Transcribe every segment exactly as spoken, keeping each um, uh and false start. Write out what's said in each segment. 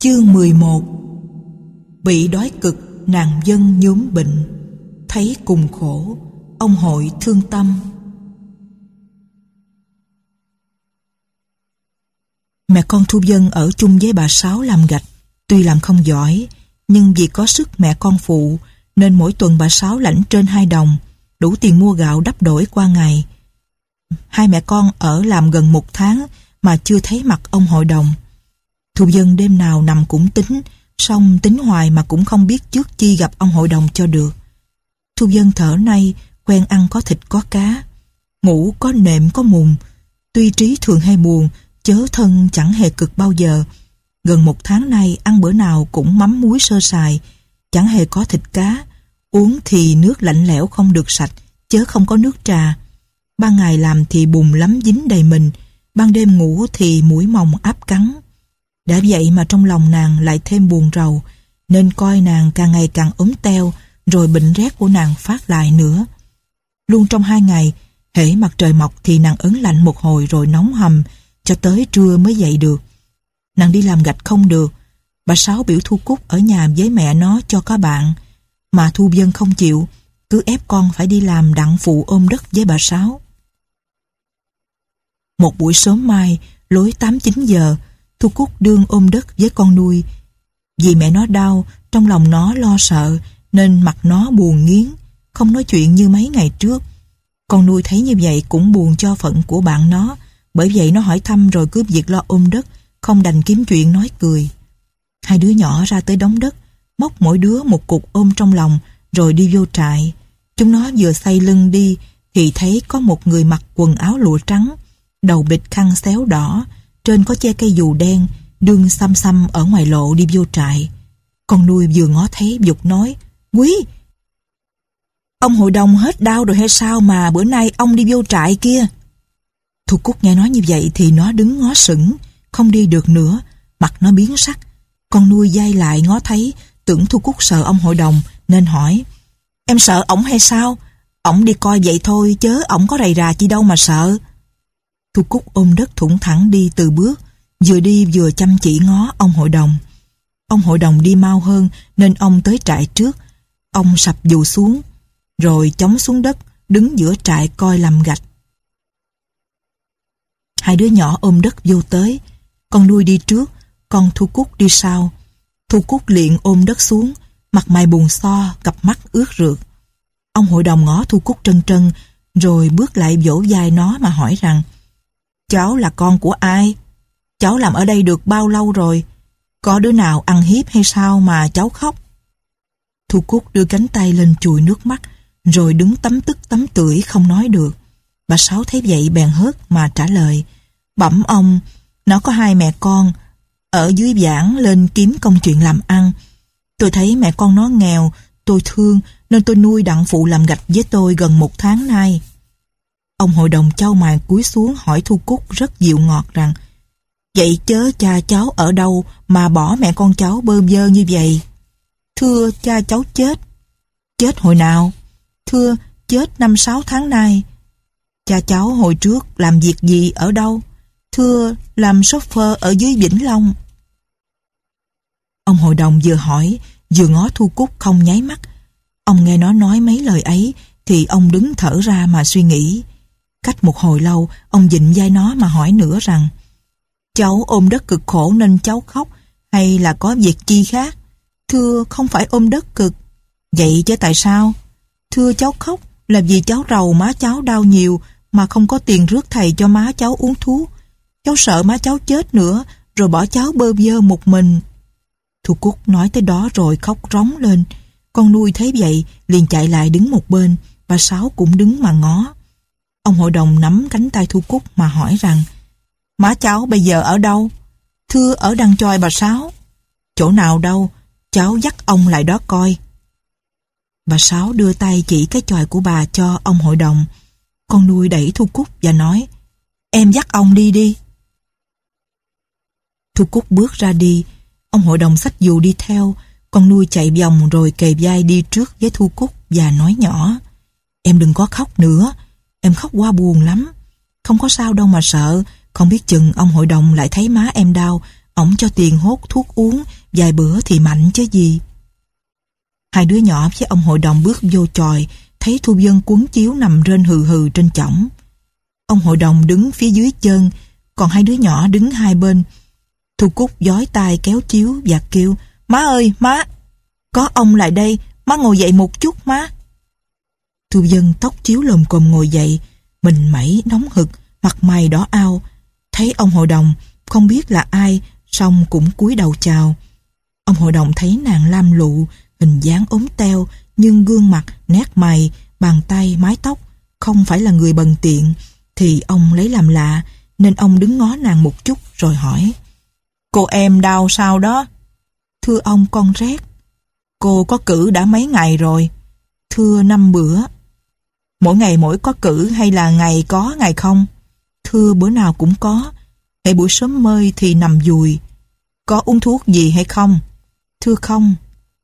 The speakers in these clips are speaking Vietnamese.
Chương mười một. Bị đói cực, nàng dân nhốm bệnh, thấy cùng khổ, ông hội thương tâm. Mẹ con Thu Vân ở chung với bà Sáu làm gạch. Tuy làm không giỏi, nhưng vì có sức mẹ con phụ, nên mỗi tuần bà Sáu lãnh trên hai đồng, đủ tiền mua gạo đắp đổi qua ngày. Hai mẹ con ở làm gần một tháng mà chưa thấy mặt ông hội đồng. Thu Vân đêm nào nằm cũng tính, song tính hoài mà cũng không biết trước chi gặp ông hội đồng cho được. Thu Vân thở nay quen ăn có thịt có cá, ngủ có nệm có mùng. Tuy trí thường hay buồn, chớ thân chẳng hề cực bao giờ. Gần một tháng nay ăn bữa nào cũng mắm muối sơ sài, chẳng hề có thịt cá. Uống thì nước lạnh lẽo không được sạch, chớ không có nước trà. Ban ngày làm thì bùn lắm dính đầy mình, ban đêm ngủ thì mũi mòng áp cắn. Đã vậy mà trong lòng nàng lại thêm buồn rầu, nên coi nàng càng ngày càng ốm teo, rồi bệnh rét của nàng phát lại nữa. Luôn trong hai ngày, hễ mặt trời mọc thì nàng ớn lạnh một hồi rồi nóng hầm, cho tới trưa mới dậy được. Nàng đi làm gạch không được, bà Sáu biểu Thu Cúc ở nhà với mẹ nó cho có bạn, mà Thu Vân không chịu, cứ ép con phải đi làm đặng phụ ôm đất với bà Sáu. Một buổi sớm mai, lối tám chín giờ, Thu Cúc đương ôm đất với con nuôi. Vì mẹ nó đau, trong lòng nó lo sợ, nên mặt nó buồn nghiến, không nói chuyện như mấy ngày trước. Con nuôi thấy như vậy cũng buồn cho phận của bạn nó, bởi vậy nó hỏi thăm rồi cướp việc lo ôm đất, không đành kiếm chuyện nói cười. Hai đứa nhỏ ra tới đống đất, móc mỗi đứa một cục ôm trong lòng, rồi đi vô trại. Chúng nó vừa xoay lưng đi, thì thấy có một người mặc quần áo lụa trắng, đầu bịch khăn xéo đỏ, trên có che cây dù đen, đương xăm xăm ở ngoài lộ đi vô trại. Con nuôi vừa ngó thấy giục nói: "Quý, ông hội đồng hết đau rồi hay sao mà bữa nay ông đi vô trại kia?" Thu Cúc nghe nói như vậy thì nó đứng ngó sững, không đi được nữa, mặt nó biến sắc. Con nuôi dai lại ngó thấy, tưởng Thu Cúc sợ ông hội đồng nên hỏi: "Em sợ ổng hay sao? Ổng đi coi vậy thôi chớ ổng có rầy rà chi đâu mà sợ." Thu Cúc ôm đất thủng thẳng đi từ bước, vừa đi vừa chăm chỉ ngó ông hội đồng. Ông hội đồng đi mau hơn nên ông tới trại trước. Ông sập dù xuống, rồi chống xuống đất, đứng giữa trại coi làm gạch. Hai đứa nhỏ ôm đất vô tới, con nuôi đi trước, con Thu Cúc đi sau. Thu Cúc liền ôm đất xuống, mặt mày buồn so, cặp mắt ướt rượt. Ông hội đồng ngó Thu Cúc trân trân, rồi bước lại vỗ vai nó mà hỏi rằng: "Cháu là con của ai? Cháu làm ở đây được bao lâu rồi? Có đứa nào ăn hiếp hay sao mà cháu khóc?" Thu Cúc đưa cánh tay lên chùi nước mắt, rồi đứng tấm tức tấm tưởi không nói được. Bà Sáu thấy vậy bèn hớt mà trả lời: "Bẩm ông, nó có hai mẹ con, ở dưới Vãng lên kiếm công chuyện làm ăn. Tôi thấy mẹ con nó nghèo, tôi thương nên tôi nuôi đặng phụ làm gạch với tôi gần một tháng nay." Ông hội đồng chau mày cúi xuống hỏi Thu Cúc rất dịu ngọt rằng: "Vậy chớ cha cháu ở đâu mà bỏ mẹ con cháu bơ vơ như vậy?" "Thưa cha cháu chết." "Chết hồi nào?" "Thưa chết năm sáu tháng nay." "Cha cháu hồi trước làm việc gì ở đâu?" "Thưa làm chauffeur ở dưới Vĩnh Long." Ông hội đồng vừa hỏi vừa ngó Thu Cúc không nháy mắt. Ông nghe nó nói mấy lời ấy thì ông đứng thở ra mà suy nghĩ. Cách một hồi lâu, ông vịn vai nó mà hỏi nữa rằng: "Cháu ôm đất cực khổ nên cháu khóc, hay là có việc chi khác?" "Thưa không phải ôm đất cực." "Vậy chứ tại sao?" "Thưa cháu khóc là vì cháu rầu má cháu đau nhiều mà không có tiền rước thầy cho má cháu uống thuốc. Cháu sợ má cháu chết nữa, rồi bỏ cháu bơ vơ một mình." Thu Cúc nói tới đó rồi khóc rống lên. Con nuôi thấy vậy liền chạy lại đứng một bên, bà Sáu cũng đứng mà ngó. Ông hội đồng nắm cánh tay Thu Cúc mà hỏi rằng: "Má cháu bây giờ ở đâu?" "Thưa ở Đăng Choi bà Sáu." "Chỗ nào đâu? Cháu dắt ông lại đó coi." Bà Sáu đưa tay chỉ cái chòi của bà cho ông hội đồng. Con nuôi đẩy Thu Cúc và nói: "Em dắt ông đi đi." Thu Cúc bước ra đi. Ông hội đồng xách dù đi theo. Con nuôi chạy vòng rồi kề vai đi trước với Thu Cúc và nói nhỏ: "Em đừng có khóc nữa, em khóc quá buồn lắm. Không có sao đâu mà sợ, không biết chừng ông hội đồng lại thấy má em đau, ổng cho tiền hốt thuốc uống, vài bữa thì mạnh chứ gì. Hai đứa nhỏ với ông hội đồng bước vô chòi, thấy Thu Vân quấn chiếu nằm rên hừ hừ trên chõng. Ông hội đồng đứng phía dưới chân, còn hai đứa nhỏ đứng hai bên. Thu Cúc giói tai kéo chiếu và kêu: "Má ơi, má! Có ông lại đây, má ngồi dậy một chút má." Thu Vân tóc chiếu lồm cồm ngồi dậy, mình mẩy nóng hực, mặt mày đỏ ao. Thấy ông hội đồng, không biết là ai, song cũng cúi đầu chào. Ông hội đồng thấy nàng lam lụ, hình dáng ốm teo, nhưng gương mặt, nét mày, bàn tay, mái tóc không phải là người bần tiện, thì ông lấy làm lạ, nên ông đứng ngó nàng một chút rồi hỏi: "Cô em đau sao đó?" "Thưa ông, con rét." "Cô có cử đã mấy ngày rồi?" "Thưa năm bữa." "Mỗi ngày mỗi có cử hay là ngày có ngày không?" "Thưa bữa nào cũng có. Hễ buổi sớm mơi thì nằm dùi." "Có uống thuốc gì hay không?" "Thưa không."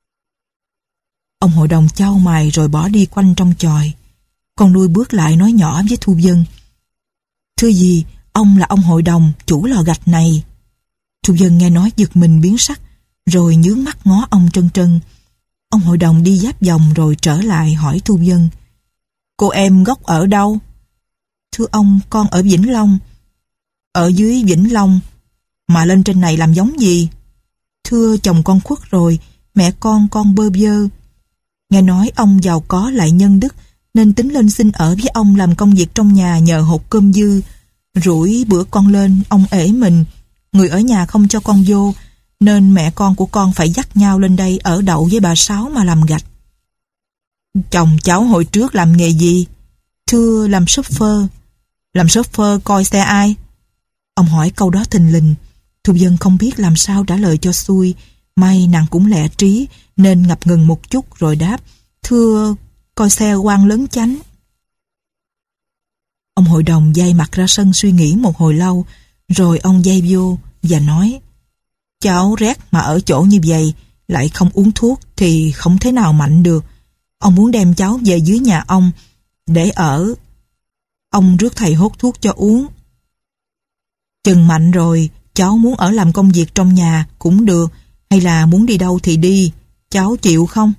Ông hội đồng chau mày rồi bỏ đi quanh trong chòi. Con nuôi bước lại nói nhỏ với Thu Vân: "Thưa gì, ông là ông hội đồng, chủ lò gạch này." Thu Vân nghe nói giật mình biến sắc, rồi nhướng mắt ngó ông trân trân. Ông hội đồng đi giáp vòng rồi trở lại hỏi Thu Vân: "Cô em gốc ở đâu?" "Thưa ông, con ở Vĩnh Long." "Ở dưới Vĩnh Long mà lên trên này làm giống gì?" "Thưa chồng con khuất rồi, mẹ con con bơ vơ. Nghe nói ông giàu có lại nhân đức, nên tính lên xin ở với ông làm công việc trong nhà nhờ hột cơm dư. Rủi bữa con lên, ông ể mình, người ở nhà không cho con vô, nên mẹ con của con phải dắt nhau lên đây ở đậu với bà Sáu mà làm gạch." "Chồng cháu hồi trước làm nghề gì?" "Thưa làm shopper." "Làm shopper coi xe ai?" Ông hỏi câu đó thình lình. Thu Vân không biết làm sao trả lời cho xuôi. May nàng cũng lẹ trí nên ngập ngừng một chút rồi đáp: "Thưa coi xe quan lớn chánh." Ông hội đồng day mặt ra sân suy nghĩ một hồi lâu, rồi ông day vô và nói: "Cháu rét mà ở chỗ như vậy lại không uống thuốc thì không thể nào mạnh được. Ông muốn đem cháu về dưới nhà ông để ở. Ông rước thầy hốt thuốc cho uống. Chừng mạnh rồi cháu muốn ở làm công việc trong nhà cũng được, hay là muốn đi đâu thì đi, cháu chịu không?"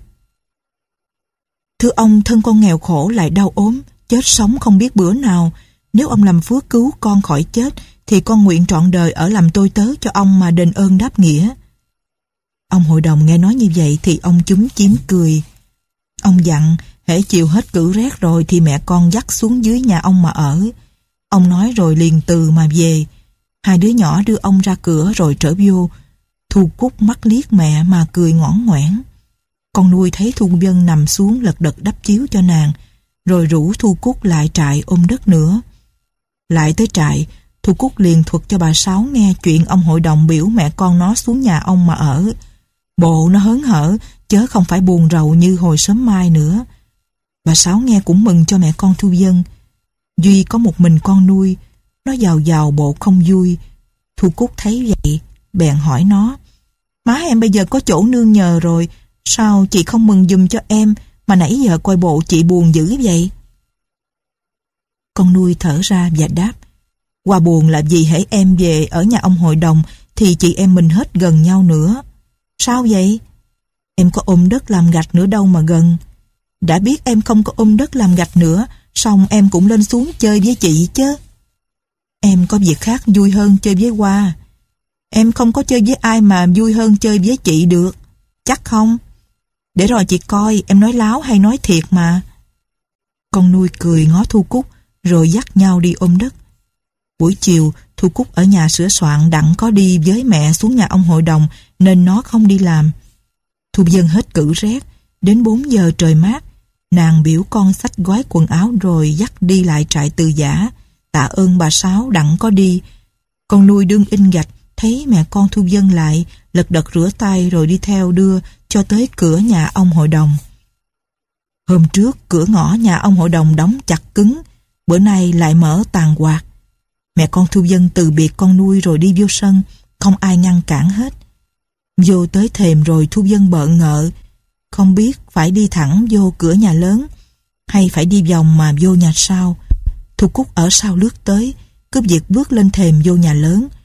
"Thưa ông, thân con nghèo khổ lại đau ốm, chết sống không biết bữa nào. Nếu ông làm phước cứu con khỏi chết thì con nguyện trọn đời ở làm tôi tớ cho ông mà đền ơn đáp nghĩa." Ông hội đồng nghe nói như vậy thì ông chúm chím cười. Ông dặn hễ chiều hết cử rét rồi thì mẹ con dắt xuống dưới nhà ông mà ở. Ông nói rồi liền từ mà về. Hai đứa nhỏ đưa ông ra cửa rồi trở vô. Thu Cúc mắt liếc mẹ mà cười ngoãn ngoãn. Con nuôi thấy Thu Vân nằm xuống lật đật đắp chiếu cho nàng, rồi rủ Thu Cúc lại trại ôm đất nữa. Lại tới trại, Thu Cúc liền thuật cho bà Sáu nghe chuyện ông hội đồng biểu mẹ con nó xuống nhà ông mà ở. Bộ nó hớn hở, chớ không phải buồn rầu như hồi sớm mai nữa. Bà Sáu nghe cũng mừng cho mẹ con Thu Vân. Duy có một mình con nuôi, nó giàu giàu bộ không vui. Thu Cúc thấy vậy, bèn hỏi nó: "Má em bây giờ có chỗ nương nhờ rồi, sao chị không mừng giùm cho em, mà nãy giờ coi bộ chị buồn dữ vậy?" Con nuôi thở ra và đáp: "Qua buồn là vì hễ em về ở nhà ông hội đồng thì chị em mình hết gần nhau nữa." "Sao vậy?" "Em có ôm đất làm gạch nữa đâu mà gần." "Đã biết em không có ôm đất làm gạch nữa, xong em cũng lên xuống chơi với chị chứ." "Em có việc khác vui hơn chơi với Hoa." "Em không có chơi với ai mà vui hơn chơi với chị được." "Chắc không?" "Để rồi chị coi em nói láo hay nói thiệt mà." Con nuôi cười ngó Thu Cúc rồi dắt nhau đi ôm đất. Buổi chiều Thu Cúc ở nhà sửa soạn đặng có đi với mẹ xuống nhà ông hội đồng nên nó không đi làm. Thu Vân hết cử rét, đến bốn giờ trời mát, nàng biểu con xách gói quần áo rồi dắt đi lại trại Từ Giả, tạ ơn bà Sáu đặng có đi. Con nuôi đương in gạch thấy mẹ con Thu Vân lại, lật đật rửa tay rồi đi theo đưa cho tới cửa nhà ông hội đồng. Hôm trước cửa ngõ nhà ông hội đồng đóng chặt cứng, bữa nay lại mở tàn quạt. Mẹ con Thu Vân từ biệt con nuôi rồi đi vô sân, không ai ngăn cản hết. Vô tới thềm rồi Thu Vân bợ ngợ, không biết phải đi thẳng vô cửa nhà lớn hay phải đi vòng mà vô nhà sau. Thu Cúc ở sau lướt tới, cứ việc bước lên thềm vô nhà lớn.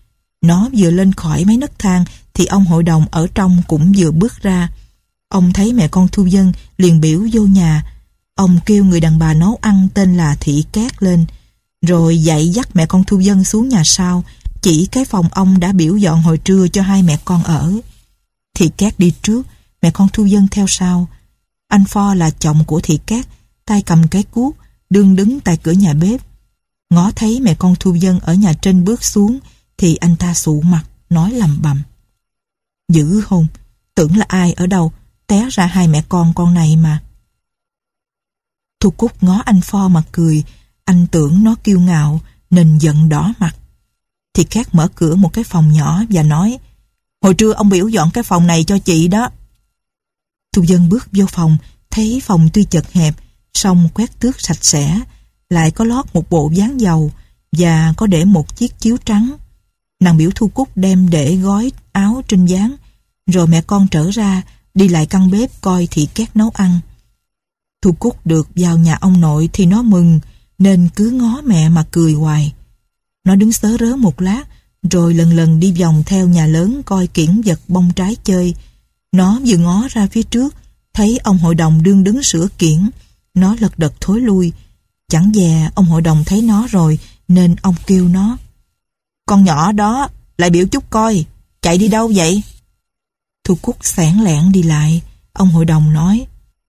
Nó vừa lên khỏi mấy nấc thang thì ông hội đồng ở trong cũng vừa bước ra. Ông thấy mẹ con Thu Vân liền biểu vô nhà. Ông kêu người đàn bà nấu ăn tên là Thị Cát lên, rồi dạy dắt mẹ con Thu Vân xuống nhà sau, chỉ cái phòng ông đã biểu dọn hồi trưa cho hai mẹ con ở. Thị Cát đi trước, mẹ con Thu Vân theo sau. Anh Pho là chồng của Thị Cát, tay cầm cái cuốc, đương đứng tại cửa nhà bếp. Ngó thấy mẹ con Thu Vân ở nhà trên bước xuống thì anh ta sụ mặt, nói lầm bầm: dữ hôn, tưởng là ai ở đâu, té ra hai mẹ con con này mà. Thu Cúc ngó anh Pho mà cười, anh tưởng nó kiêu ngạo nên giận đỏ mặt. Thì Cát mở cửa một cái phòng nhỏ và nói: hồi trưa ông biểu dọn cái phòng này cho chị đó. Thu Vân bước vô phòng, thấy phòng tuy chật hẹp, song quét tước sạch sẽ, lại có lót một bộ ván dầu và có để một chiếc chiếu trắng. Nàng biểu Thu Cúc đem để gói áo trên ván, rồi mẹ con trở ra đi lại căn bếp coi Thị Cát nấu ăn. Thu Cúc được vào nhà ông nội thì nó mừng, nên cứ ngó mẹ mà cười hoài. Nó đứng sớ rớ một lát, rồi lần lần đi vòng theo nhà lớn coi kiển vật bông trái chơi. Nó vừa ngó ra phía trước, thấy ông hội đồng đương đứng sửa kiển. Nó lật đật thối lui. Chẳng dè ông hội đồng thấy nó rồi, nên ông kêu nó: con nhỏ đó lại biểu chút coi, chạy đi đâu vậy? Thu Cúc xẻn lẻn đi lại. Ông hội đồng nói: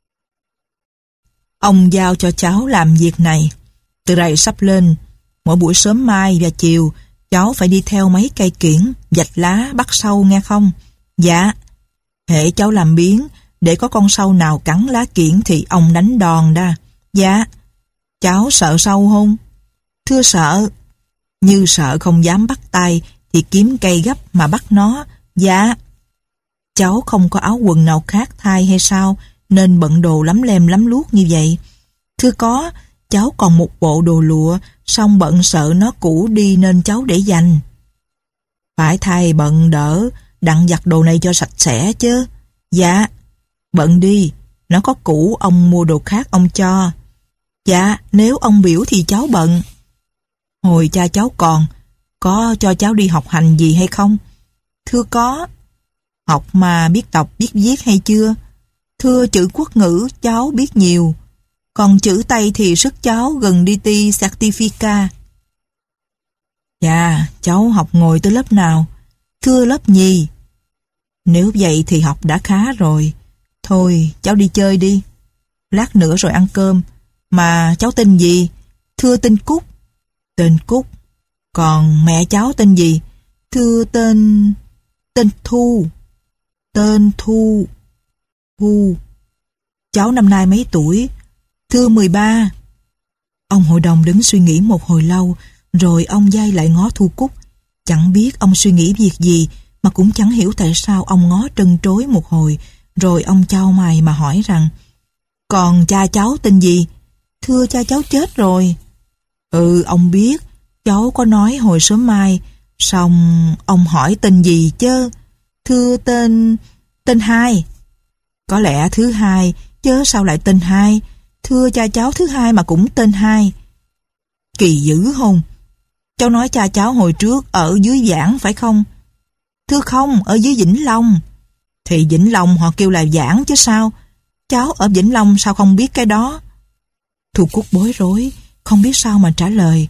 ông giao cho cháu làm việc này. Từ rày sắp lên, mỗi buổi sớm mai và chiều cháu phải đi theo mấy cây kiển, vạch lá bắt sâu nghe không? Dạ. Hễ cháu làm biếng để có con sâu nào cắn lá kiển thì ông đánh đòn đa. Dạ. Cháu sợ sâu không? Thưa sợ. Như sợ không dám bắt tay thì kiếm cây gấp mà bắt nó. Dạ. Cháu không có áo quần nào khác thay hay sao, nên bận đồ lắm lem lắm luốc như vậy? Thưa có, cháu còn một bộ đồ lụa, song bận sợ nó cũ đi nên cháu để dành. Phải thay bận đỡ, đặng giặt đồ này cho sạch sẽ chứ. Dạ. Bận đi, nó có cũ ông mua đồ khác ông cho. Dạ, nếu ông biểu thì cháu bận. Hồi cha cháu còn, có cho cháu đi học hành gì hay không? Thưa có. Học mà biết đọc biết viết hay chưa? Thưa chữ quốc ngữ cháu biết nhiều, còn chữ Tây thì sức cháu gần đi ti certifica. Dạ, cháu học ngồi tới lớp nào? Thưa lớp nhì. Nếu vậy thì học đã khá rồi. Thôi, cháu đi chơi đi. Lát nữa rồi ăn cơm. Mà cháu tên gì? Thưa tên Cúc. Tên Cúc. Còn mẹ cháu tên gì? Thưa tên... Tên Thu. Tên Thu. Thu. Cháu năm nay mấy tuổi? Thưa mười ba. Ông hội đồng đứng suy nghĩ một hồi lâu, rồi ông dai lại ngó Thu Cúc. Chẳng biết ông suy nghĩ việc gì, mà cũng chẳng hiểu tại sao ông ngó trân trối một hồi, rồi ông chau mày mà hỏi rằng: còn cha cháu tên gì? Thưa cha cháu chết rồi. Ừ, ông biết, cháu có nói hồi sớm mai, xong ông hỏi tên gì chứ? Thưa tên... tên Hai. Có lẽ thứ hai, chứ sao lại tên Hai? Thưa cha cháu thứ hai mà cũng tên Hai. Kỳ dữ không? Cháu nói cha cháu hồi trước ở dưới Giảng phải không? Thưa không, ở dưới Vĩnh Long. Thì Vĩnh Long họ kêu là Giảng chứ sao? Cháu ở Vĩnh Long sao không biết cái đó? Thu Cúc bối rối, không biết sao mà trả lời.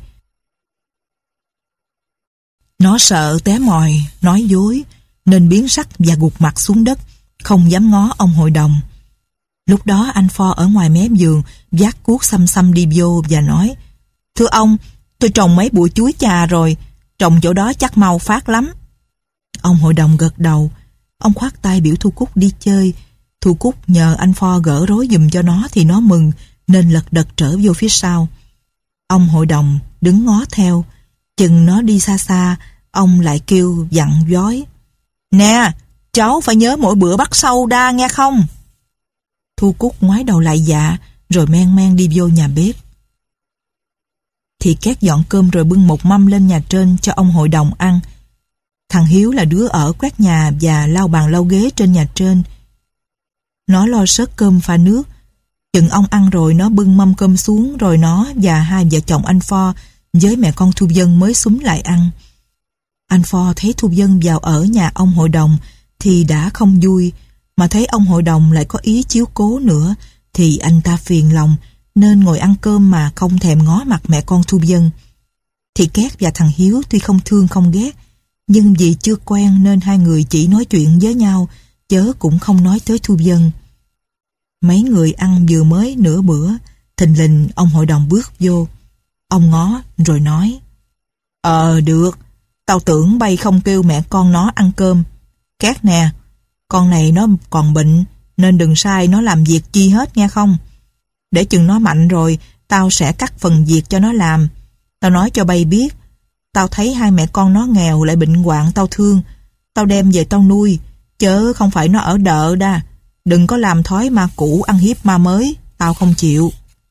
Nó sợ té mòi, nói dối, nên biến sắc và gục mặt xuống đất, không dám ngó ông hội đồng. Lúc đó anh Pho ở ngoài mé giường vác cuốc xăm xăm đi vô và nói: thưa ông, tôi trồng mấy bụi chuối chà rồi, trồng chỗ đó chắc mau phát lắm. Ông hội đồng gật đầu. Ông khoát tay biểu Thu Cúc đi chơi. Thu Cúc nhờ anh Pho gỡ rối giùm cho nó thì nó mừng, nên lật đật trở vô phía sau. Ông hội đồng đứng ngó theo. Chừng nó đi xa xa, ông lại kêu dặn dói: nè, cháu phải nhớ mỗi bữa bắt sâu đa nghe không? Thu Cúc ngoái đầu lại dạ, rồi men men đi vô nhà bếp. Thì Cát dọn cơm rồi bưng một mâm lên nhà trên cho ông hội đồng ăn. Thằng Hiếu là đứa ở quét nhà và lau bàn lau ghế trên nhà trên. Nó lo sớt cơm pha nước. Chừng ông ăn rồi nó bưng mâm cơm xuống, rồi nó và hai vợ chồng anh Pho với mẹ con Thu Vân mới xúm lại ăn. Anh Pho thấy Thu Vân vào ở nhà ông hội đồng thì đã không vui, mà thấy ông hội đồng lại có ý chiếu cố nữa thì anh ta phiền lòng, nên ngồi ăn cơm mà không thèm ngó mặt mẹ con Thu Vân. Thì Két và thằng Hiếu tuy không thương không ghét, nhưng vì chưa quen nên hai người chỉ nói chuyện với nhau, chớ cũng không nói tới Thu Vân. Mấy người ăn vừa mới nửa bữa, thình lình ông hội đồng bước vô. Ông ngó rồi nói: Ờ được, tao tưởng bay không kêu mẹ con nó ăn cơm. Két nè, con này nó còn bệnh, nên đừng sai nó làm việc chi hết nghe không. Để chừng nó mạnh rồi, tao sẽ cắt phần việc cho nó làm. Tao nói cho bay biết, tao thấy hai mẹ con nó nghèo lại bệnh hoạn tao thương. Tao đem về tao nuôi, chớ không phải nó ở đợ đa. Đừng có làm thói ma cũ ăn hiếp ma mới, tao không chịu.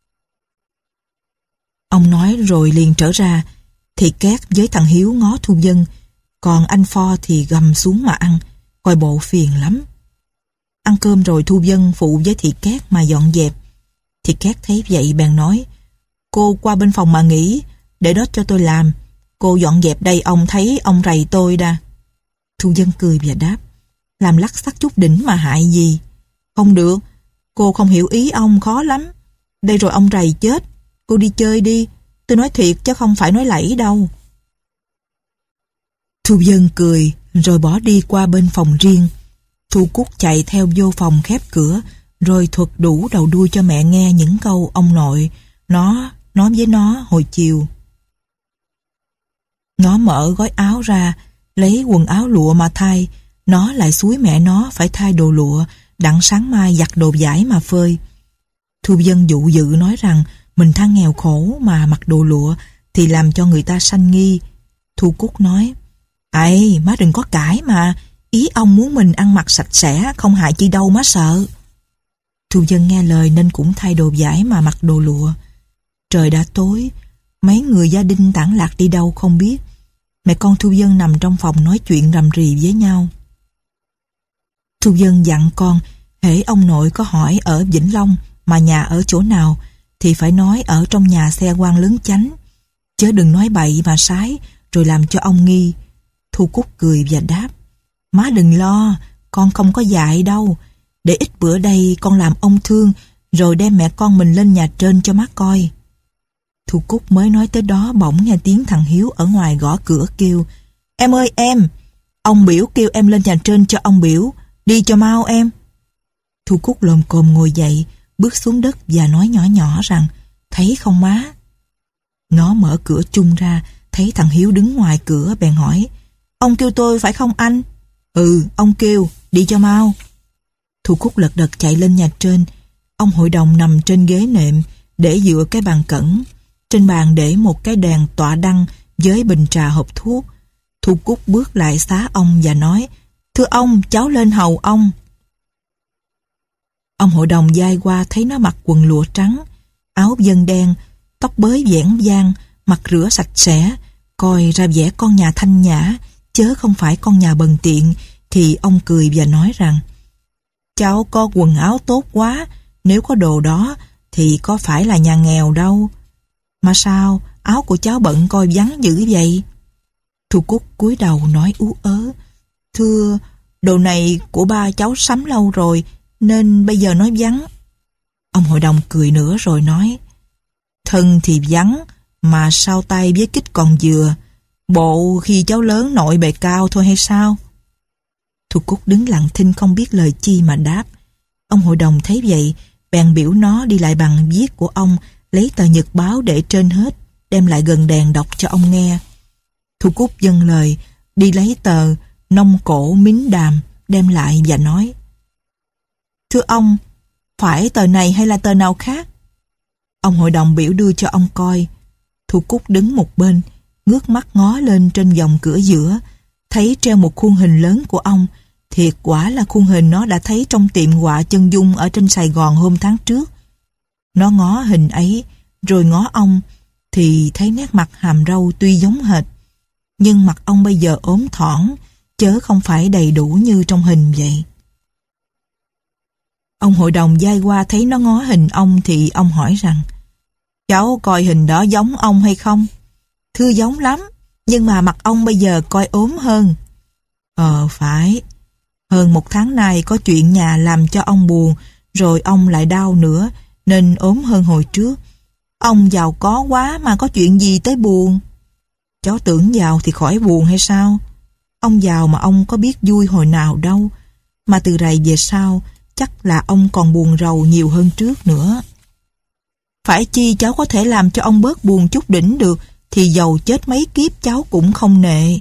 Ông nói rồi liền trở ra, thì Két với thằng Hiếu ngó Thu Vân, còn anh Pho thì gầm xuống mà ăn, coi bộ phiền lắm. Ăn cơm rồi Thu Vân phụ với thị Két mà dọn dẹp. Thì Két thấy vậy bèn nói: Cô qua bên phòng mà nghỉ, để đó cho tôi làm. Cô dọn dẹp đây ông thấy ông rầy tôi đa. Thu Vân cười và đáp: Làm lắc xắc chút đỉnh mà hại gì. Không được, cô không hiểu ý ông khó lắm. Đây rồi ông rầy chết, cô đi chơi đi. Tôi nói thiệt chứ không phải nói lẫy đâu. Thu Vân cười rồi bỏ đi qua bên phòng riêng. Thu Cúc chạy theo vô phòng khép cửa, rồi thuật đủ đầu đuôi cho mẹ nghe những câu ông nội nó nói với nó hồi chiều. Nó mở gói áo ra, lấy quần áo lụa mà thay. Nó lại xúi mẹ nó phải thay đồ lụa, đặng sáng mai giặt đồ vải mà phơi. Thu Vân dụ dự nói rằng mình than nghèo khổ mà mặc đồ lụa thì làm cho người ta sanh nghi. Thu Cúc nói: Ây, má đừng có cãi mà. Ý ông muốn mình ăn mặc sạch sẽ, không hại chi đâu má sợ. Thu Vân nghe lời nên cũng thay đồ vải mà mặc đồ lụa. Trời đã tối, mấy người gia đình tản lạc đi đâu không biết. Mẹ con Thu Vân nằm trong phòng nói chuyện rầm rì với nhau. Thu Vân dặn con, hễ ông nội có hỏi ở Vĩnh Long mà nhà ở chỗ nào thì phải nói ở trong nhà xe quan lớn chánh, chớ đừng nói bậy mà sái rồi làm cho ông nghi. Thu Cúc cười và đáp: Má đừng lo, con không có dại đâu. Để ít bữa đây con làm ông thương, rồi đem mẹ con mình lên nhà trên cho má coi. Thu Cúc mới nói tới đó bỗng nghe tiếng thằng Hiếu ở ngoài gõ cửa kêu: Em ơi em, ông Biểu kêu em lên nhà trên cho ông Biểu, đi cho mau em. Thu Cúc lồm cồm ngồi dậy, bước xuống đất và nói nhỏ nhỏ rằng: Thấy không má? Nó mở cửa chung ra, thấy thằng Hiếu đứng ngoài cửa bèn hỏi: Ông kêu tôi phải không anh? Ừ, ông kêu, đi cho mau. Thu Cúc lật đật chạy lên nhà trên. Ông hội đồng nằm trên ghế nệm, để dựa cái bàn cẩn. Trên bàn để một cái đèn tọa đăng với bình trà hộp thuốc. Thu Cúc bước lại xá ông và nói: Thưa ông, cháu lên hầu ông. Ông hội đồng vai qua thấy nó mặc quần lụa trắng, áo vân đen, tóc bới vẻn vang, mặt rửa sạch sẽ, coi ra vẻ con nhà thanh nhã, chớ không phải con nhà bần tiện, thì ông cười và nói rằng: Cháu có quần áo tốt quá, nếu có đồ đó thì có phải là nhà nghèo đâu. Mà sao áo của cháu bận coi vắng dữ vậy? Thu Cúc cúi đầu nói ú ớ: Thưa, đồ này của ba cháu sắm lâu rồi, nên bây giờ nói vắng. Ông hội đồng cười nữa rồi nói: Thân thì vắng, mà sao tay với kích còn vừa. Bộ khi cháu lớn nội bề cao thôi hay sao? Thu Cúc đứng lặng thinh không biết lời chi mà đáp. Ông hội đồng thấy vậy, bèn biểu nó đi lại bằng viết của ông, lấy tờ nhật báo để trên hết, đem lại gần đèn đọc cho ông nghe. Thu Cúc dâng lời, đi lấy tờ Nông Cổ Mính Đàm, đem lại và nói: Thưa ông, phải tờ này hay là tờ nào khác? Ông hội đồng biểu đưa cho ông coi. Thu Cúc đứng một bên, ngước mắt ngó lên trên vòng cửa giữa, thấy treo một khuôn hình lớn của ông. Thiệt quả là khuôn hình nó đã thấy trong tiệm họa chân dung ở trên Sài Gòn hôm tháng trước. Nó ngó hình ấy, rồi ngó ông, thì thấy nét mặt hàm râu tuy giống hệt, nhưng mặt ông bây giờ ốm thỏn, chớ không phải đầy đủ như trong hình vậy. Ông hội đồng vai qua thấy nó ngó hình ông thì ông hỏi rằng: Cháu coi hình đó giống ông hay không? Thưa giống lắm, Nhưng mà mặt ông bây giờ coi ốm hơn. Ờ phải. Hơn một tháng nay có chuyện nhà làm cho ông buồn, rồi ông lại đau nữa, nên ốm hơn hồi trước. Ông giàu có quá mà có chuyện gì tới buồn? Cháu tưởng giàu thì khỏi buồn hay sao? Ông giàu mà ông có biết vui hồi nào đâu. Mà từ rày về sau, chắc là ông còn buồn rầu nhiều hơn trước nữa. Phải chi cháu có thể làm cho ông bớt buồn chút đỉnh được, thì dầu chết mấy kiếp cháu cũng không nệ.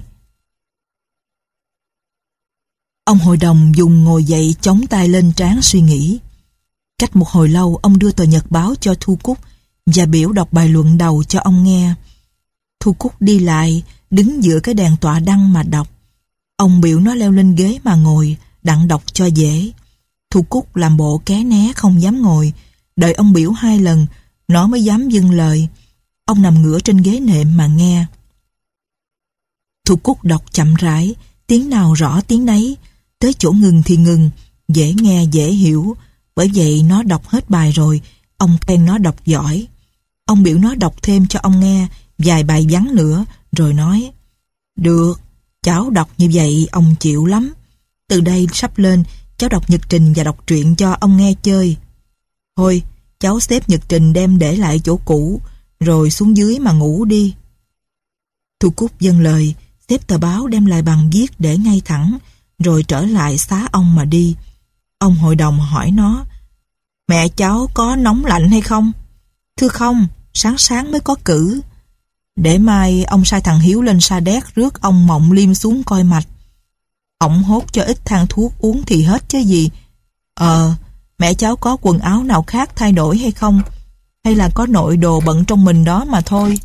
Ông hội đồng dùng ngồi dậy chống tay lên trán suy nghĩ. Cách một hồi lâu ông đưa tờ nhật báo cho Thu Cúc và biểu đọc bài luận đầu cho ông nghe. Thu Cúc đi lại, đứng giữa cái đèn tọa đăng mà đọc. Ông biểu nó leo lên ghế mà ngồi, đặng đọc cho dễ. Thu Cúc làm bộ ké né không dám ngồi, đợi ông biểu hai lần, nó mới dám dâng lời. Ông nằm ngửa trên ghế nệm mà nghe. Thu Cúc đọc chậm rãi, tiếng nào rõ tiếng nấy, tới chỗ ngừng thì ngừng, dễ nghe dễ hiểu. Bởi vậy nó đọc hết bài rồi, ông khen nó đọc giỏi. Ông biểu nó đọc thêm cho ông nghe vài bài vắn nữa, rồi nói: được, cháu đọc như vậy ông chịu lắm. Từ đây sắp lên, cháu đọc nhật trình và đọc truyện cho ông nghe chơi. Thôi, cháu xếp nhật trình đem để lại chỗ cũ, rồi xuống dưới mà ngủ đi. Thu Cúc dâng lời, xếp tờ báo đem lại bằng viết để ngay thẳng, rồi trở lại xá ông mà đi. Ông hội đồng hỏi nó: mẹ cháu có nóng lạnh hay không? Thưa không, sáng sáng mới có cử. Để mai ông sai thằng Hiếu lên Sa Đéc rước ông Mộng Liêm xuống coi mạch. Ổng hốt cho ít thang thuốc uống thì hết chứ gì. Ờ, mẹ cháu có quần áo nào khác thay đổi hay không? Hay là có nội đồ bận trong mình đó mà thôi?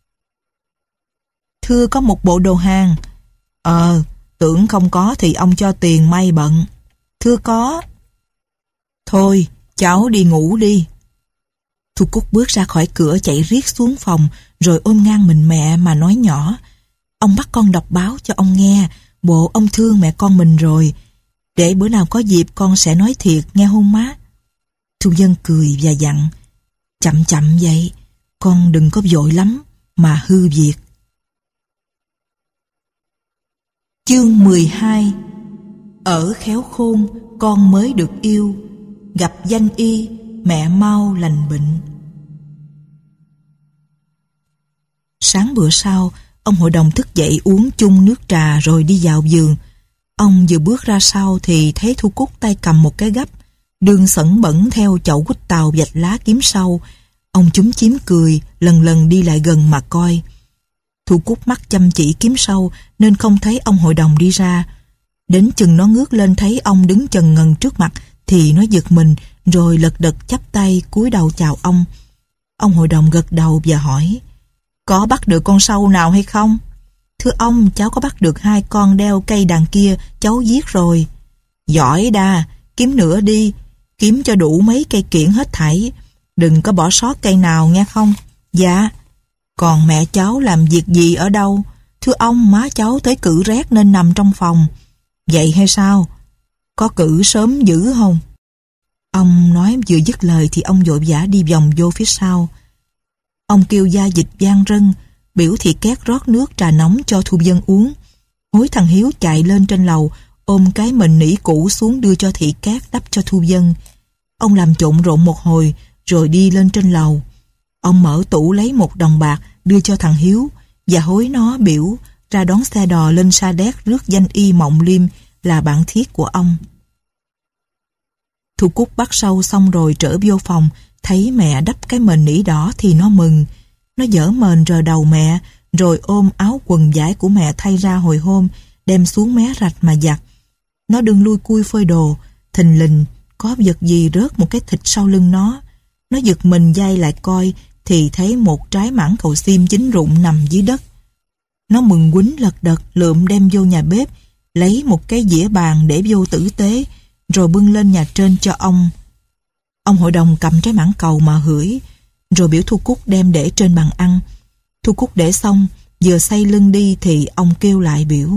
Thưa có một bộ đồ hàng. Ờ, tưởng không có thì ông cho tiền may bận. Thưa có. Thôi, cháu đi ngủ đi. Thu Cúc bước ra khỏi cửa chạy riết xuống phòng, rồi ôm ngang mình mẹ mà nói nhỏ: ông bắt con đọc báo cho ông nghe, bộ ông thương mẹ con mình rồi. Để bữa nào có dịp con sẽ nói thiệt nghe hôn má. Thu Dân cười và dặn: chậm chậm vậy, con đừng có vội lắm mà hư việc. Chương mười hai. Ở khéo khôn con mới được yêu, gặp danh y mẹ mau lành bệnh. Sáng bữa sau, ông hội đồng thức dậy uống chung nước trà rồi đi vào vườn. Ông vừa bước ra sau thì thấy Thu Cúc tay cầm một cái gấp, đường sẩn bẩn theo chậu quýt tàu vạch lá kiếm sâu. Ông chúm chím cười, lần lần đi lại gần mà coi. Thu Cúc mắt chăm chỉ kiếm sâu nên không thấy ông hội đồng đi ra. Đến chừng nó ngước lên thấy ông đứng chần ngần trước mặt thì nó giật mình, rồi lật đật chắp tay cúi đầu chào ông. Ông hội đồng gật đầu và hỏi: có bắt được con sâu nào hay không? Thưa ông, cháu có bắt được hai con đeo cây đằng kia, cháu giết rồi. Giỏi đa, kiếm nữa đi, kiếm cho đủ mấy cây kiển hết thảy, đừng có bỏ sót cây nào nghe không? Dạ. Còn mẹ cháu làm việc gì ở đâu? Thưa ông, má cháu tới cử rét nên nằm trong phòng. Vậy hay sao? Có cử sớm dữ không? Ông nói vừa dứt lời thì ông vội vã đi vòng vô phía sau. Ông kêu gia dịch vang rân, biểu thị két rót nước trà nóng cho Thu Dân uống. Hối thằng Hiếu chạy lên trên lầu, ôm cái mền nỉ cũ xuống đưa cho thị cát đắp cho Thu Dân. Ông làm trộn rộn một hồi, rồi đi lên trên lầu. Ông mở tủ lấy một đồng bạc đưa cho thằng Hiếu và hối nó biểu ra đón xe đò lên Sa Đéc rước danh y Mộng Liêm là bạn thiết của ông. Thu Cúc bắt sâu xong rồi trở vô phòng, thấy mẹ đắp cái mền nỉ đỏ thì nó mừng. Nó dở mền rờ đầu mẹ, rồi ôm áo quần vải của mẹ thay ra hồi hôm, đem xuống mé rạch mà giặt. Nó đừng lui cui phơi đồ, thình lình có vật gì rớt một cái thịt sau lưng nó. Nó giật mình day lại coi thì thấy một trái mãng cầu xiêm chín rụng nằm dưới đất. Nó mừng quýnh lật đật lượm đem vô nhà bếp, lấy một cái dĩa bàn để vô tử tế, rồi bưng lên nhà trên cho ông. Ông hội đồng cầm trái mãng cầu mà hửi, rồi biểu Thu Cúc đem để trên bàn ăn. Thu Cúc để xong, vừa xoay lưng đi thì ông kêu lại biểu: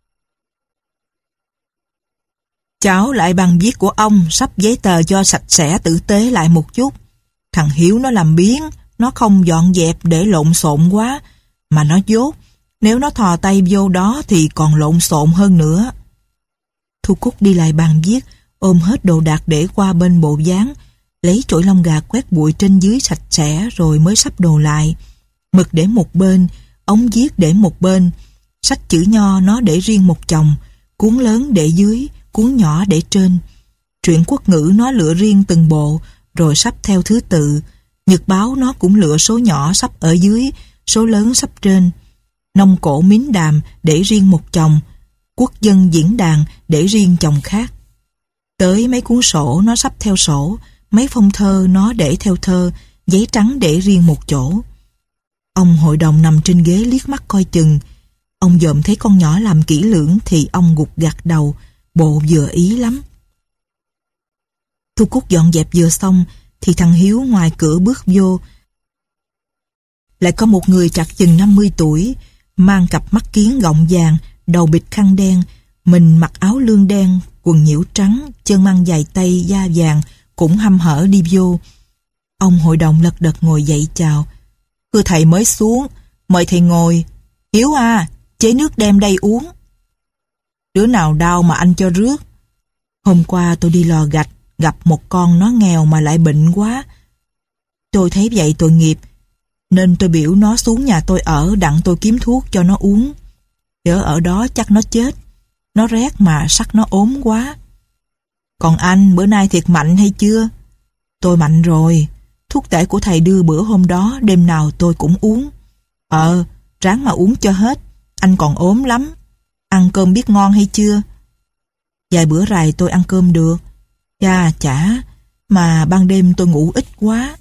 cháu lại bằng viết của ông, sắp giấy tờ cho sạch sẽ tử tế lại một chút. Thằng Hiếu nó làm biếng, nó không dọn dẹp để lộn xộn quá, mà nó dốt. Nếu nó thò tay vô đó thì còn lộn xộn hơn nữa. Thu Cúc đi lại bàn viết, ôm hết đồ đạc để qua bên bộ dáng, lấy chổi lông gà quét bụi trên dưới sạch sẽ rồi mới sắp đồ lại. Mực để một bên, ống viết để một bên, sách chữ nho nó để riêng một chồng, cuốn lớn để dưới, cuốn nhỏ để trên. Truyện quốc ngữ nó lựa riêng từng bộ, rồi sắp theo thứ tự. Nhật báo nó cũng lựa số nhỏ sắp ở dưới, số lớn sắp trên. Nông cổ mín đàm để riêng một chồng, quốc dân diễn đàn để riêng chồng khác. Tới mấy cuốn sổ nó sắp theo sổ, mấy phong thơ nó để theo thơ, giấy trắng để riêng một chỗ. Ông hội đồng nằm trên ghế liếc mắt coi chừng. Ông dòm thấy con nhỏ làm kỹ lưỡng thì ông gục gặt đầu, bộ vừa ý lắm. Thu Cúc dọn dẹp vừa xong thì thằng Hiếu ngoài cửa bước vô. Lại có một người trạc chừng năm mươi tuổi, mang cặp mắt kiến gọng vàng, đầu bịt khăn đen, mình mặc áo lương đen, quần nhiễu trắng, chân mang giày tây da vàng, cũng hăm hở đi vô. Ông hội đồng lật đật ngồi dậy chào. Thưa thầy mới xuống, mời thầy ngồi. Hiếu à, chế nước đem đây uống. Đứa nào đau mà anh cho rước? Hôm qua tôi đi lò gạch, gặp một con nó nghèo mà lại bệnh quá. Tôi thấy vậy tội nghiệp, nên tôi biểu nó xuống nhà tôi ở đặng tôi kiếm thuốc cho nó uống. Chớ ở đó chắc nó chết. Nó rét mà sắc nó ốm quá. Còn anh bữa nay thiệt mạnh hay chưa? Tôi mạnh rồi. Thuốc tể của thầy đưa bữa hôm đó đêm nào tôi cũng uống. Ờ, ráng mà uống cho hết. Anh còn ốm lắm. Ăn cơm biết ngon hay chưa? Vài bữa rày tôi ăn cơm được. Chà chả, mà ban đêm tôi ngủ ít quá.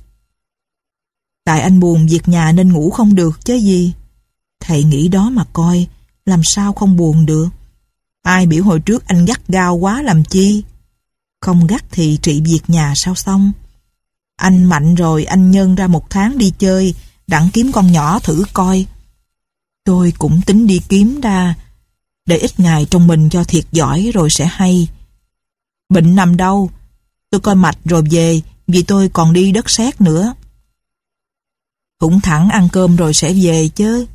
Tại anh buồn việc nhà nên ngủ không được chứ gì. Thầy nghĩ đó mà coi, làm sao không buồn được. Ai biểu hồi trước anh gắt gao quá làm chi? Không gắt thì trị việc nhà sao xong. Anh mạnh rồi anh nhân ra một tháng đi chơi, đặng kiếm con nhỏ thử coi. Tôi cũng tính đi kiếm đa, để ít ngày trong mình cho thiệt giỏi rồi sẽ hay. Bệnh nằm đâu? Tôi coi mạch rồi về, vì tôi còn đi đất sét nữa. Cũng thẳng ăn cơm rồi sẽ về chứ.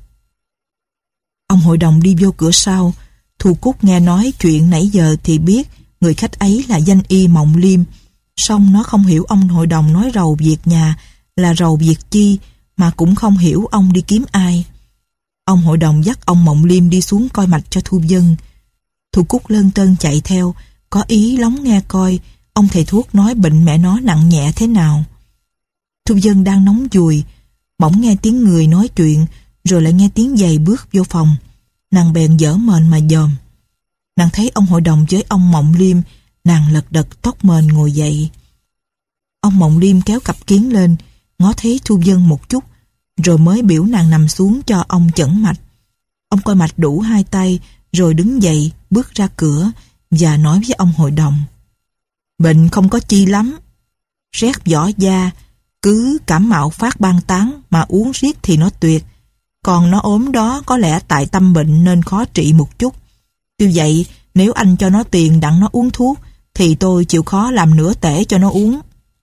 Ông hội đồng đi vô cửa sau. Thu Cúc nghe nói chuyện nãy giờ thì biết người khách ấy là danh y Mộng Liêm. Song nó không hiểu ông hội đồng nói rầu việc nhà là rầu việc chi, mà cũng không hiểu ông đi kiếm ai. Ông hội đồng dắt ông Mộng Liêm đi xuống coi mạch cho Thu Vân. Thu Cúc lơn tơn chạy theo, có ý lóng nghe coi ông thầy thuốc nói bệnh mẹ nó nặng nhẹ thế nào. Thu Vân đang nóng dùi, bỗng nghe tiếng người nói chuyện, rồi lại nghe tiếng giày bước vô phòng. Nàng bèn dở mền mà dòm. Nàng thấy ông hội đồng với ông Mộng Liêm, nàng lật đật tóc mền ngồi dậy. Ông Mộng Liêm kéo cặp kiến lên, ngó thấy Thu Vân một chút, rồi mới biểu nàng nằm xuống cho ông chẩn mạch. Ông coi mạch đủ hai tay, rồi đứng dậy, bước ra cửa, và nói với ông hội đồng. Bệnh không có chi lắm. Rét vỏ da, cứ cảm mạo phát ban tán, mà uống riết thì nó tuyệt. Còn nó ốm đó có lẽ tại tâm bệnh nên khó trị một chút. Tuy vậy, nếu anh cho nó tiền đặng nó uống thuốc, thì tôi chịu khó làm nửa tể cho nó uống.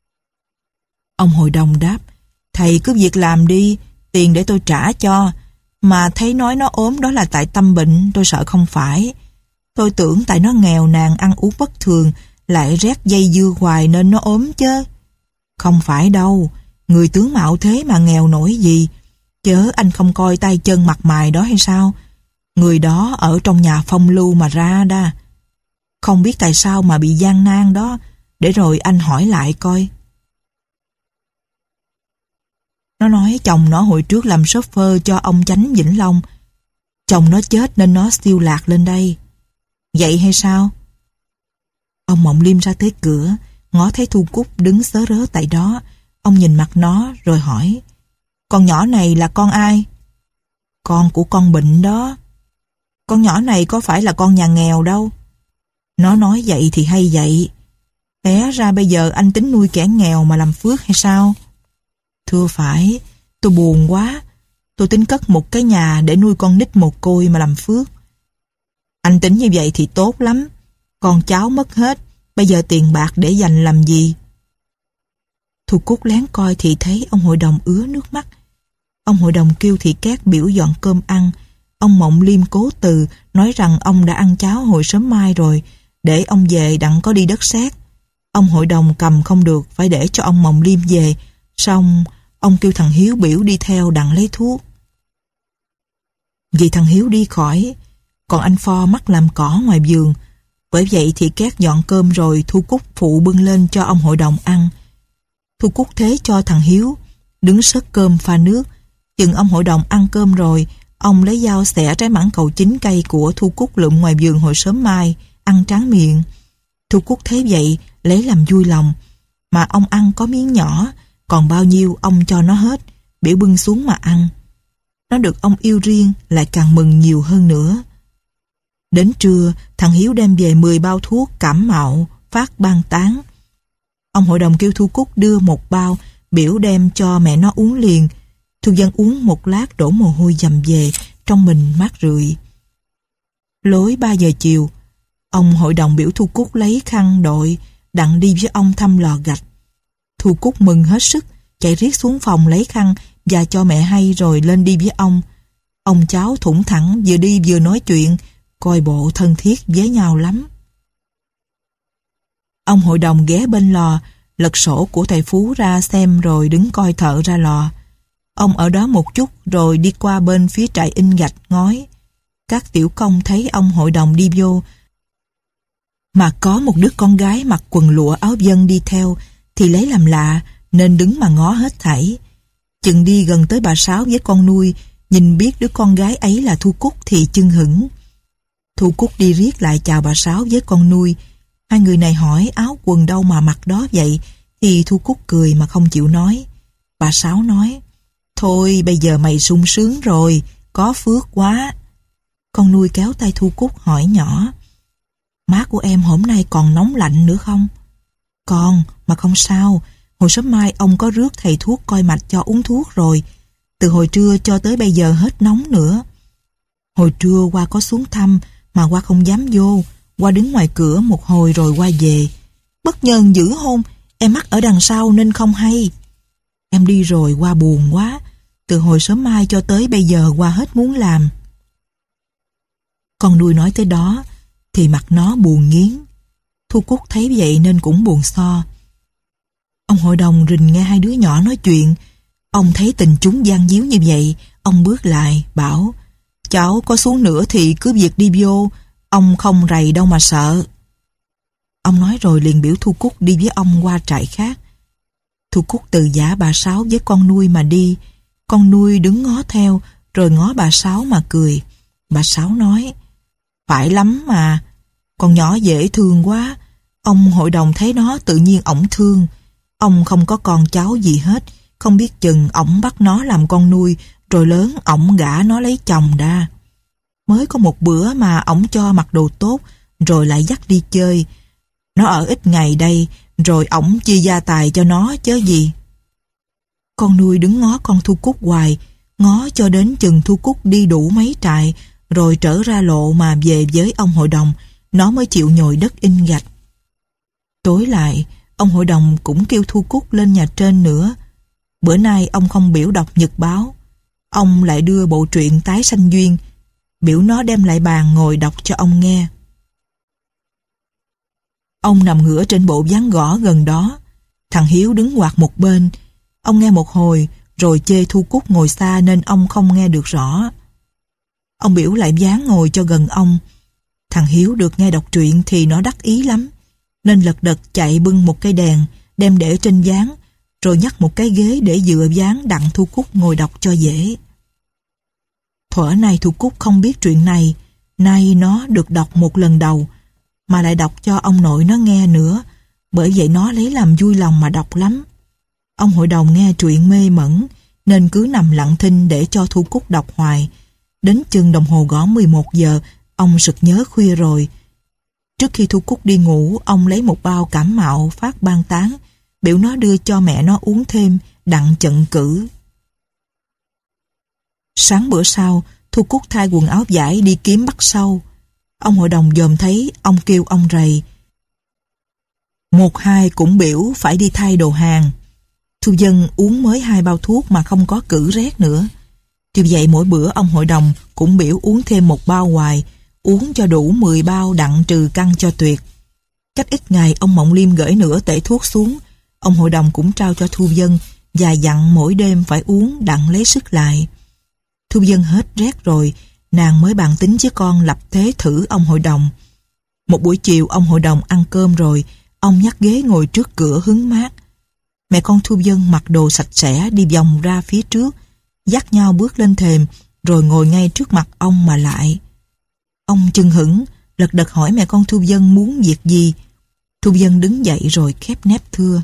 Ông hội đồng đáp, thầy cứ việc làm đi, tiền để tôi trả cho. Mà thấy nói nó ốm đó là tại tâm bệnh, tôi sợ không phải. Tôi tưởng tại nó nghèo nàn ăn uống bất thường, lại rét dây dưa hoài nên nó ốm chứ. Không phải đâu, người tướng mạo thế mà nghèo nổi gì. Chớ anh không coi tay chân mặt mày đó hay sao? Người đó ở trong nhà phong lưu mà ra đa. Không biết tại sao mà bị gian nan đó, để rồi anh hỏi lại coi. Nó nói chồng nó hồi trước làm shopper cho ông Chánh Vĩnh Long. Chồng nó chết nên nó siêu lạc lên đây. Vậy hay sao? Ông Mộng Liêm ra tới cửa, ngó thấy Thu Cúc đứng sớ rớ tại đó. Ông nhìn mặt nó rồi hỏi, con nhỏ này là con ai? Con của con bệnh đó. Con nhỏ này có phải là con nhà nghèo đâu. Nó nói vậy thì hay vậy. Té ra bây giờ anh tính nuôi kẻ nghèo mà làm phước hay sao? Thưa phải, tôi buồn quá. Tôi tính cất một cái nhà để nuôi con nít mồ côi mà làm phước. Anh tính như vậy thì tốt lắm. Con cháu mất hết, bây giờ tiền bạc để dành làm gì? Thu Cúc lén coi thì thấy ông hội đồng ứa nước mắt. Ông hội đồng kêu thị cát biểu dọn cơm ăn, Ông Mộng Liêm cố từ nói rằng ông đã ăn cháo hồi sớm mai rồi, để ông về đặng có đi đất sét. Ông hội đồng cầm không được, phải để cho ông Mộng Liêm về. Xong ông kêu thằng Hiếu biểu đi theo đặng lấy thuốc. Vì thằng Hiếu đi khỏi, còn anh Pho mắc làm cỏ ngoài vườn. Bởi vậy thì Két dọn cơm rồi Thu Cúc phụ bưng lên cho ông hội đồng ăn. Thu Cúc thế cho thằng Hiếu đứng sớt cơm pha nước. Chừng ông hội đồng ăn cơm rồi, ông lấy dao xẻ trái mãng cầu chín cây của Thu Cúc lượm ngoài vườn hồi sớm mai, ăn tráng miệng. Thu Cúc thấy vậy, lấy làm vui lòng. Mà ông ăn có miếng nhỏ, còn bao nhiêu ông cho nó hết, biểu bưng xuống mà ăn. Nó được ông yêu riêng, lại càng mừng nhiều hơn nữa. Đến trưa, thằng Hiếu đem về mười bao thuốc cảm mạo, phát ban tán. Ông hội đồng kêu Thu Cúc đưa một bao, biểu đem cho mẹ nó uống liền. Thu Dân uống một lát đổ mồ hôi dầm về, trong mình mát rượi. Lối ba giờ chiều, ông hội đồng biểu Thu Cúc lấy khăn đội, đặng đi với ông thăm lò gạch. Thu Cúc mừng hết sức, chạy riết xuống phòng lấy khăn và cho mẹ hay rồi lên đi với ông. Ông cháu thủng thẳng vừa đi vừa nói chuyện, coi bộ thân thiết với nhau lắm. Ông hội đồng ghé bên lò, lật sổ của thầy Phú ra xem rồi đứng coi thợ ra lò. Ông ở đó một chút rồi đi qua bên phía trại in gạch ngói. Các tiểu công thấy ông hội đồng đi vô, mà có một đứa con gái mặc quần lụa áo dân đi theo, thì lấy làm lạ nên đứng mà ngó hết thảy. Chừng đi gần tới bà Sáu với con nuôi, nhìn biết đứa con gái ấy là Thu Cúc thì chưng hửng. Thu Cúc đi riết lại chào bà Sáu với con nuôi. Hai người này hỏi áo quần đâu mà mặc đó vậy, thì Thu Cúc cười mà không chịu nói. Bà Sáu nói, thôi bây giờ mày sung sướng rồi, có phước quá. Con nuôi kéo tay Thu Cúc hỏi nhỏ, má của em hôm nay còn nóng lạnh nữa không? Còn, mà không sao, hồi sớm mai ông có rước thầy thuốc coi mạch cho uống thuốc rồi. Từ hồi trưa cho tới bây giờ hết nóng nữa. Hồi trưa qua có xuống thăm, mà qua không dám vô. Qua đứng ngoài cửa một hồi rồi qua về. Bất nhờn dữ hôn, em mắc ở đằng sau nên không hay. Em đi rồi qua buồn quá. Từ hồi sớm mai cho tới bây giờ qua hết muốn làm. Con nuôi nói tới đó, thì mặt nó buồn nghiến. Thu Cúc thấy vậy nên cũng buồn so. Ông hội đồng rình nghe hai đứa nhỏ nói chuyện. Ông thấy tình chúng gian díu như vậy, ông bước lại, bảo, cháu có xuống nữa thì cứ việc đi vô, ông không rầy đâu mà sợ. Ông nói rồi liền biểu Thu Cúc đi với ông qua trại khác. Thu Cúc từ giả bà Sáu với con nuôi mà đi. Con nuôi đứng ngó theo, rồi ngó bà Sáu mà cười. Bà Sáu nói, phải lắm mà, con nhỏ dễ thương quá. Ông hội đồng thấy nó tự nhiên ổng thương. Ông không có con cháu gì hết, không biết chừng ổng bắt nó làm con nuôi, rồi lớn ổng gả nó lấy chồng đa. Mới có một bữa mà ổng cho mặc đồ tốt, rồi lại dắt đi chơi. Nó ở ít ngày đây, rồi ổng chia gia tài cho nó chớ gì. Con nuôi đứng ngó con Thu Cúc hoài, ngó cho đến chừng Thu Cúc đi đủ mấy trại, rồi trở ra lộ mà về với ông hội đồng, nó mới chịu nhồi đất in gạch. Tối lại, ông hội đồng cũng kêu Thu Cúc lên nhà trên nữa. Bữa nay ông không biểu đọc nhật báo. Ông lại đưa bộ truyện Tái Sanh Duyên, biểu nó đem lại bàn ngồi đọc cho ông nghe. Ông nằm ngửa trên bộ ván gõ gần đó. Thằng Hiếu đứng quạt một bên. Ông nghe một hồi, rồi chê Thu Cúc ngồi xa nên ông không nghe được rõ. Ông biểu lại ván ngồi cho gần ông. Thằng Hiếu được nghe đọc truyện thì nó đắc ý lắm, nên lật đật chạy bưng một cây đèn, đem để trên ván, rồi nhắc một cái ghế để dựa ván đặng Thu Cúc ngồi đọc cho dễ. Thuở này Thu Cúc không biết chuyện này, nay nó được đọc một lần đầu, mà lại đọc cho ông nội nó nghe nữa, bởi vậy nó lấy làm vui lòng mà đọc lắm. Ông hội đồng nghe truyện mê mẩn, nên cứ nằm lặng thinh để cho Thu Cúc đọc hoài. Đến chừng đồng hồ gõ mười một giờ, ông sực nhớ khuya rồi. Trước khi Thu Cúc đi ngủ, ông lấy một bao cảm mạo phát ban tán, biểu nó đưa cho mẹ nó uống thêm, đặng chận cử. Sáng bữa sau, Thu Cúc thay quần áo vải đi kiếm bắt sâu. Ông hội đồng dòm thấy, ông kêu ông rầy. Một hai cũng biểu phải đi thay đồ hàng. Thu Dân uống mới hai bao thuốc mà không có cử rét nữa. Tuy vậy mỗi bữa ông hội đồng cũng biểu uống thêm một bao hoài, uống cho đủ mười bao đặng trừ căng cho tuyệt. Cách ít ngày ông Mộng Liêm gửi nửa tể thuốc xuống, ông hội đồng cũng trao cho Thu Vân và dặn mỗi đêm phải uống đặng lấy sức lại. Thu Vân hết rét rồi, nàng mới bàn tính với con lập thế thử ông hội đồng. Một buổi chiều ông hội đồng ăn cơm rồi, ông nhắc ghế ngồi trước cửa hứng mát. Mẹ con Thu Vân mặc đồ sạch sẽ đi vòng ra phía trước, dắt nhau bước lên thềm, rồi ngồi ngay trước mặt ông mà lại. Ông chưng hửng, lật đật hỏi mẹ con Thu Vân muốn việc gì. Thu Vân đứng dậy rồi khép nép thưa: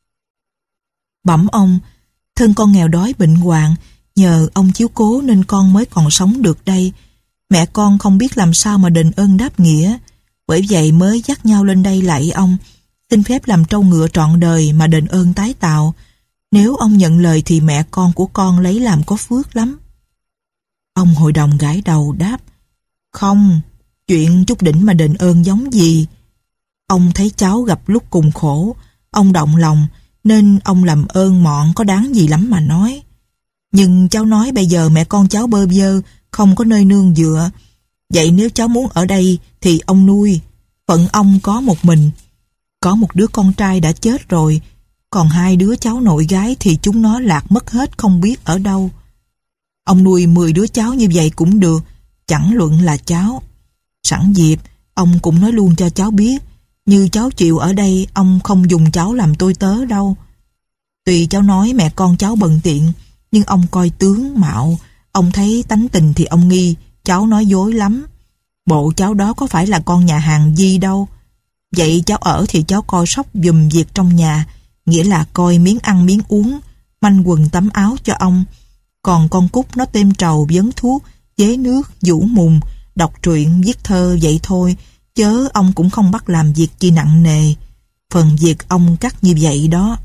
Bẩm ông, thân con nghèo đói bệnh hoạn, nhờ ông chiếu cố nên con mới còn sống được đây. Mẹ con không biết làm sao mà đền ơn đáp nghĩa, bởi vậy mới dắt nhau lên đây lạy ông, xin phép làm trâu ngựa trọn đời mà đền ơn tái tạo. Nếu ông nhận lời thì mẹ con của con lấy làm có phước lắm. Ông hội đồng gãi đầu đáp: Không, chuyện chút đỉnh mà đền ơn giống gì. Ông thấy cháu gặp lúc cùng khổ, ông động lòng, nên ông làm ơn mọn có đáng gì lắm mà nói. Nhưng cháu nói bây giờ mẹ con cháu bơ vơ, không có nơi nương dựa. Vậy nếu cháu muốn ở đây thì ông nuôi. Phận ông có một mình. Có một đứa con trai đã chết rồi, còn hai đứa cháu nội gái thì chúng nó lạc mất hết không biết ở đâu. Ông nuôi mười đứa cháu như vậy cũng được, chẳng luận là cháu. Sẵn dịp, ông cũng nói luôn cho cháu biết, như cháu chịu ở đây, ông không dùng cháu làm tôi tớ đâu. Tuy cháu nói mẹ con cháu bận tiện, nhưng ông coi tướng mạo, ông thấy tánh tình thì ông nghi cháu nói dối lắm. Bộ cháu đó có phải là con nhà hàng gì đâu. Vậy cháu ở thì cháu coi sóc giùm việc trong nhà, nghĩa là coi miếng ăn miếng uống, manh quần tắm áo cho ông. Còn con Cúc nó têm trầu vấn thuốc, chế nước, vũ mùng, đọc truyện, viết thơ vậy thôi, chớ ông cũng không bắt làm việc chi nặng nề. Phần việc ông cắt như vậy đó.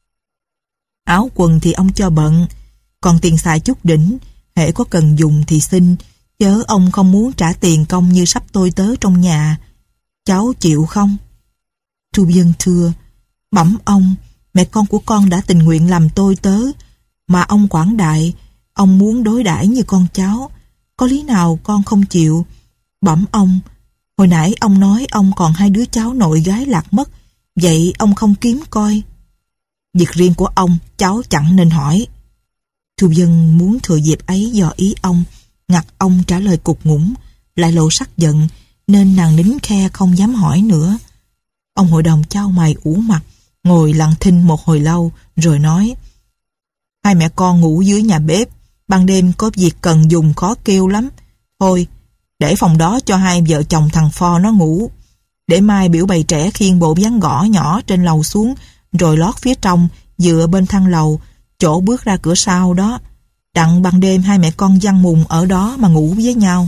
Áo quần thì ông cho bận, còn tiền xài chút đỉnh, hễ có cần dùng thì xin, chớ ông không muốn trả tiền công như sắp tôi tớ trong nhà. Cháu chịu không? Thu Vân thưa: Bẩm ông, mẹ con của con đã tình nguyện làm tôi tớ, mà ông quảng đại, ông muốn đối đãi như con cháu, có lý nào con không chịu? Bẩm ông, hồi nãy ông nói ông còn hai đứa cháu nội gái lạc mất, vậy ông không kiếm coi. Việc riêng của ông cháu chẳng nên hỏi. Thu Vân muốn thừa dịp ấy dò ý ông, ngặt ông trả lời cục ngủng, lại lộ sắc giận, nên nàng nín khe không dám hỏi nữa. Ông hội đồng chau mày ủ mặt, ngồi lặng thinh một hồi lâu, rồi nói: Hai mẹ con ngủ dưới nhà bếp, ban đêm có việc cần dùng khó kêu lắm. Thôi, để phòng đó cho hai vợ chồng thằng Pho nó ngủ. Để mai biểu bầy trẻ khiêng bộ ván gõ nhỏ trên lầu xuống, rồi lót phía trong, dựa bên thang lầu, chỗ bước ra cửa sau đó. Đặng ban đêm hai mẹ con giăng mùng ở đó mà ngủ với nhau.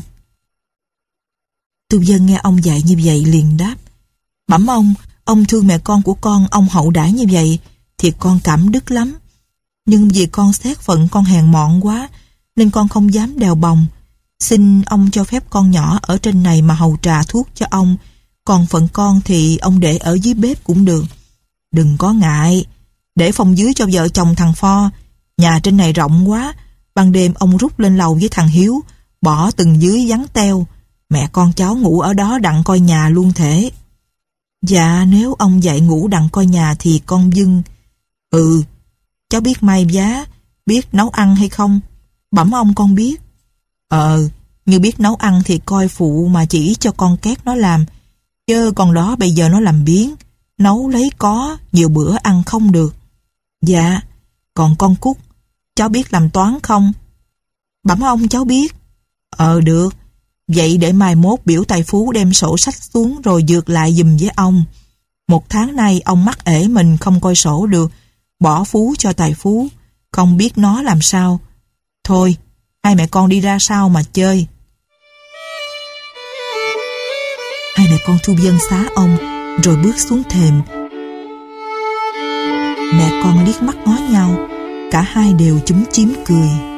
Thu Vân nghe ông dạy như vậy liền đáp: Bẩm ông, ông thương mẹ con của con, ông hậu đãi như vậy thì con cảm đức lắm. Nhưng vì con xét phận con hèn mọn quá, nên con không dám đèo bòng. Xin ông cho phép con nhỏ ở trên này mà hầu trà thuốc cho ông, còn phận con thì ông để ở dưới bếp cũng được. Đừng có ngại, để phòng dưới cho vợ chồng thằng Pho. Nhà trên này rộng quá, ban đêm ông rút lên lầu với thằng Hiếu, bỏ từng dưới vắng teo. Mẹ con cháu ngủ ở đó đặng coi nhà luôn thể. Dạ, nếu ông dạy ngủ đặng coi nhà thì con vâng. Ừ, cháu biết may vá, biết nấu ăn hay không? Bẩm ông con biết. Ờ, như biết nấu ăn thì coi phụ mà chỉ cho con két nó làm. Chứ con đó bây giờ nó làm biếng, nấu lấy có, nhiều bữa ăn không được. Dạ, còn con Cúc, cháu biết làm toán không? Bẩm ông cháu biết. Ờ được, vậy để mai mốt biểu tài phú đem sổ sách xuống rồi dược lại giùm với ông. Một tháng nay ông mắc ể mình không coi sổ được, bỏ phú cho tài phú, không biết nó làm sao. Thôi, hai mẹ con đi ra sau mà chơi. Hai mẹ con Thu Vân xá ông, rồi bước xuống thềm. Mẹ con liếc mắt ngó nhau, cả hai đều chúm chím cười.